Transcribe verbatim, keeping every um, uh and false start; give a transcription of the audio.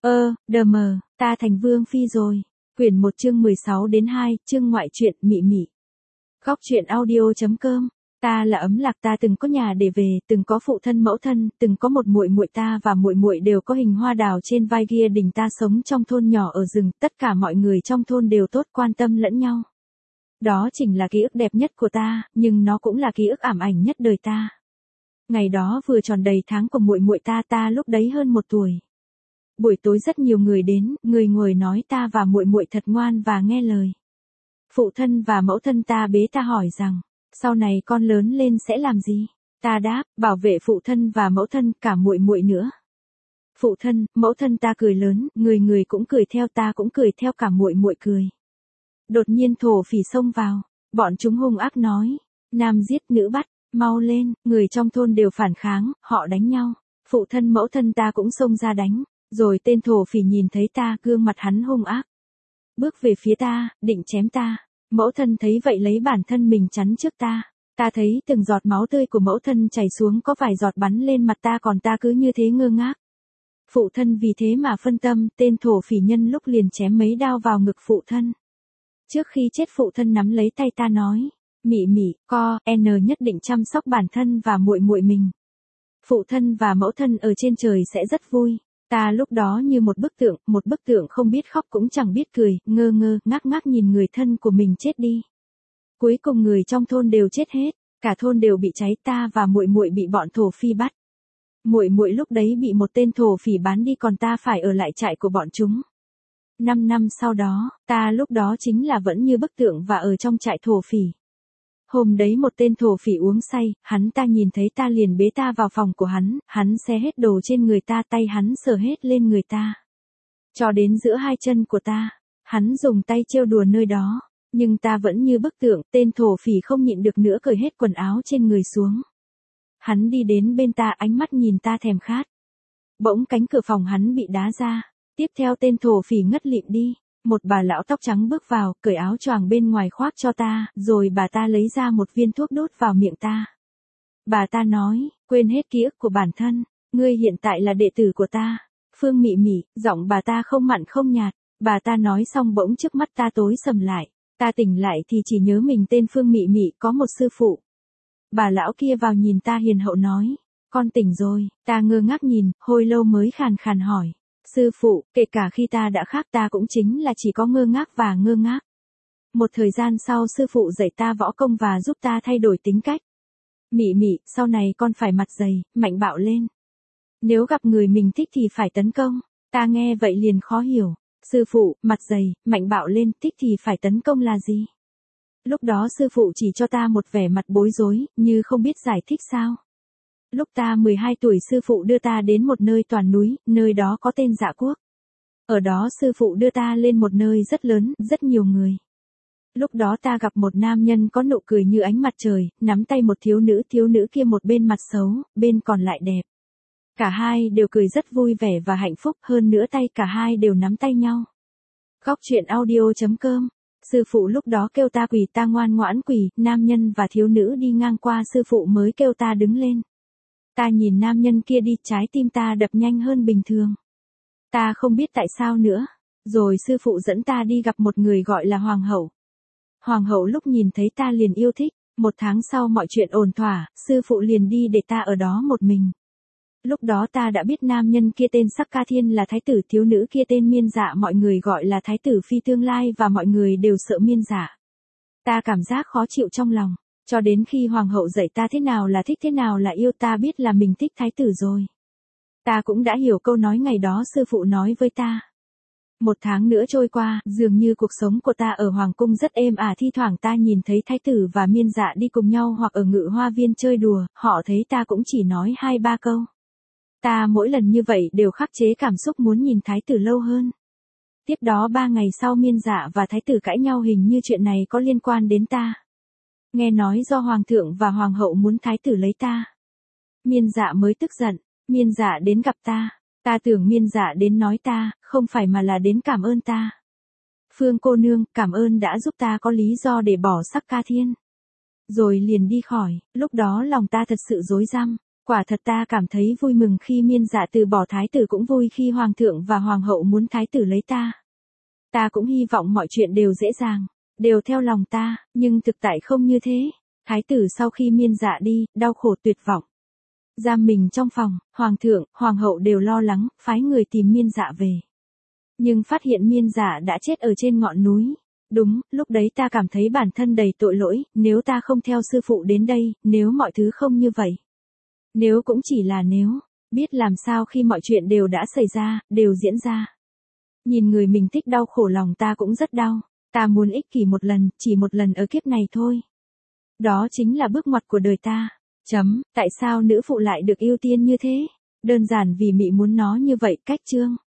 Ơ, đờ mờ, ta thành vương phi rồi. Quyển một chương mười sáu đến hai, chương ngoại truyện mị mị. Góc truyện audio.com. Ta là Ấm Lạc, ta từng có nhà để về, từng có phụ thân mẫu thân, từng có một muội muội, ta và muội muội đều có hình hoa đào trên vai kia đình, ta sống trong thôn nhỏ ở rừng, tất cả mọi người trong thôn đều tốt, quan tâm lẫn nhau. Đó chính là ký ức đẹp nhất của ta, nhưng nó cũng là ký ức ảm ảnh nhất đời ta. Ngày đó vừa tròn đầy tháng của muội muội ta, ta lúc đấy hơn một tuổi. Buổi tối rất nhiều người đến, người ngồi nói ta và muội muội thật ngoan và nghe lời. Phụ thân và mẫu thân ta bế ta hỏi rằng, sau này con lớn lên sẽ làm gì? Ta đáp, bảo vệ phụ thân và mẫu thân, cả muội muội nữa. Phụ thân, mẫu thân ta cười lớn, người người cũng cười theo, ta cũng cười theo, cả muội muội cười. Đột nhiên thổ phỉ xông vào, bọn chúng hung ác nói, nam giết nữ bắt, mau lên, người trong thôn đều phản kháng, họ đánh nhau. Phụ thân mẫu thân ta cũng xông ra đánh. Rồi tên thổ phỉ nhìn thấy ta, gương mặt hắn hung ác. Bước về phía ta, định chém ta. Mẫu thân thấy vậy lấy bản thân mình chắn trước ta. Ta thấy từng giọt máu tươi của mẫu thân chảy xuống, có vài giọt bắn lên mặt ta, còn ta cứ như thế ngơ ngác. Phụ thân vì thế mà phân tâm, tên thổ phỉ nhân lúc liền chém mấy đao vào ngực phụ thân. Trước khi chết phụ thân nắm lấy tay ta nói, mị mị, co, n nhất định chăm sóc bản thân và muội muội mình. Phụ thân và mẫu thân ở trên trời sẽ rất vui. Ta lúc đó như một bức tượng, một bức tượng không biết khóc cũng chẳng biết cười, ngơ ngơ, ngác ngác nhìn người thân của mình chết đi. Cuối cùng người trong thôn đều chết hết, cả thôn đều bị cháy, ta và muội muội bị bọn thổ phi bắt. Muội muội lúc đấy bị một tên thổ phỉ bán đi, còn ta phải ở lại trại của bọn chúng. Năm năm sau đó, ta lúc đó chính là vẫn như bức tượng và ở trong trại thổ phỉ. Hôm đấy một tên thổ phỉ uống say, hắn ta nhìn thấy ta liền bế ta vào phòng của hắn, hắn xé hết đồ trên người ta, tay hắn sờ hết lên người ta. Cho đến giữa hai chân của ta, hắn dùng tay trêu đùa nơi đó, nhưng ta vẫn như bức tượng, tên thổ phỉ không nhịn được nữa cởi hết quần áo trên người xuống. Hắn đi đến bên ta, ánh mắt nhìn ta thèm khát. Bỗng cánh cửa phòng hắn bị đá ra, tiếp theo tên thổ phỉ ngất lịm đi. Một bà lão tóc trắng bước vào, cởi áo choàng bên ngoài khoác cho ta, rồi bà ta lấy ra một viên thuốc đút vào miệng ta. Bà ta nói, quên hết ký ức của bản thân, ngươi hiện tại là đệ tử của ta. Phương mị mị, giọng bà ta không mặn không nhạt, bà ta nói xong bỗng trước mắt ta tối sầm lại. Ta tỉnh lại thì chỉ nhớ mình tên Phương mị mị, có một sư phụ. Bà lão kia vào nhìn ta hiền hậu nói, con tỉnh rồi, ta ngơ ngác nhìn, hồi lâu mới khàn khàn hỏi. Sư phụ, kể cả khi ta đã khác, ta cũng chính là chỉ có ngơ ngác và ngơ ngác. Một thời gian sau sư phụ dạy ta võ công và giúp ta thay đổi tính cách. Mị mị, sau này con phải mặt dày, mạnh bạo lên. Nếu gặp người mình thích thì phải tấn công. Ta nghe vậy liền khó hiểu. Sư phụ, mặt dày, mạnh bạo lên, thích thì phải tấn công là gì? Lúc đó sư phụ chỉ cho ta một vẻ mặt bối rối, như không biết giải thích sao. Lúc ta mười hai tuổi, sư phụ đưa ta đến một nơi toàn núi, nơi đó có tên Dạ Quốc. Ở đó sư phụ đưa ta lên một nơi rất lớn, rất nhiều người. Lúc đó ta gặp một nam nhân có nụ cười như ánh mặt trời, nắm tay một thiếu nữ, thiếu nữ kia một bên mặt xấu, bên còn lại đẹp. Cả hai đều cười rất vui vẻ và hạnh phúc, hơn nữa tay cả hai đều nắm tay nhau. Góc truyện audio.com. Sư phụ lúc đó kêu ta quỳ, ta ngoan ngoãn quỳ, nam nhân và thiếu nữ đi ngang qua sư phụ mới kêu ta đứng lên. Ta nhìn nam nhân kia đi, trái tim ta đập nhanh hơn bình thường. Ta không biết tại sao nữa. Rồi sư phụ dẫn ta đi gặp một người gọi là hoàng hậu. Hoàng hậu lúc nhìn thấy ta liền yêu thích. Một tháng sau mọi chuyện ổn thỏa, sư phụ liền đi để ta ở đó một mình. Lúc đó ta đã biết nam nhân kia tên Sắc Ca Thiên là thái tử, thiếu nữ kia tên Miên Dạ, mọi người gọi là thái tử phi tương lai và mọi người đều sợ Miên Dạ. Ta cảm giác khó chịu trong lòng. Cho đến khi hoàng hậu dạy ta thế nào là thích, thế nào là yêu, ta biết là mình thích thái tử rồi. Ta cũng đã hiểu câu nói ngày đó sư phụ nói với ta. Một tháng nữa trôi qua, dường như cuộc sống của ta ở hoàng cung rất êm ả, thi thoảng ta nhìn thấy thái tử và Miên Dạ đi cùng nhau hoặc ở ngự hoa viên chơi đùa, họ thấy ta cũng chỉ nói hai ba câu. Ta mỗi lần như vậy đều khắc chế cảm xúc muốn nhìn thái tử lâu hơn. Tiếp đó ba ngày sau Miên Dạ và thái tử cãi nhau, hình như chuyện này có liên quan đến ta. Nghe nói do hoàng thượng và hoàng hậu muốn thái tử lấy ta. Miên Dạ mới tức giận, Miên Dạ đến gặp ta, ta tưởng Miên Dạ đến nói ta, không phải mà là đến cảm ơn ta. Phương cô nương, cảm ơn đã giúp ta có lý do để bỏ Sắc Ca Thiên. Rồi liền đi khỏi, lúc đó lòng ta thật sự rối rắm. Quả thật ta cảm thấy vui mừng khi miên dạ từ bỏ thái tử, cũng vui khi hoàng thượng và hoàng hậu muốn thái tử lấy ta. Ta cũng hy vọng mọi chuyện đều dễ dàng, đều theo lòng ta, nhưng thực tại không như thế. Thái tử sau khi miên dạ đi, đau khổ tuyệt vọng. Giam mình trong phòng, hoàng thượng, hoàng hậu đều lo lắng, phái người tìm miên dạ về. Nhưng phát hiện miên dạ đã chết ở trên ngọn núi. Đúng, lúc đấy ta cảm thấy bản thân đầy tội lỗi, nếu ta không theo sư phụ đến đây, nếu mọi thứ không như vậy. Nếu cũng chỉ là nếu, biết làm sao khi mọi chuyện đều đã xảy ra, đều diễn ra. Nhìn người mình thích đau khổ lòng ta cũng rất đau, ta muốn ích kỷ một lần, chỉ một lần ở kiếp này thôi. Đó chính là bước ngoặt của đời ta. Chấm, tại sao nữ phụ lại được ưu tiên như thế? Đơn giản vì Mị muốn nó như vậy, cách chương.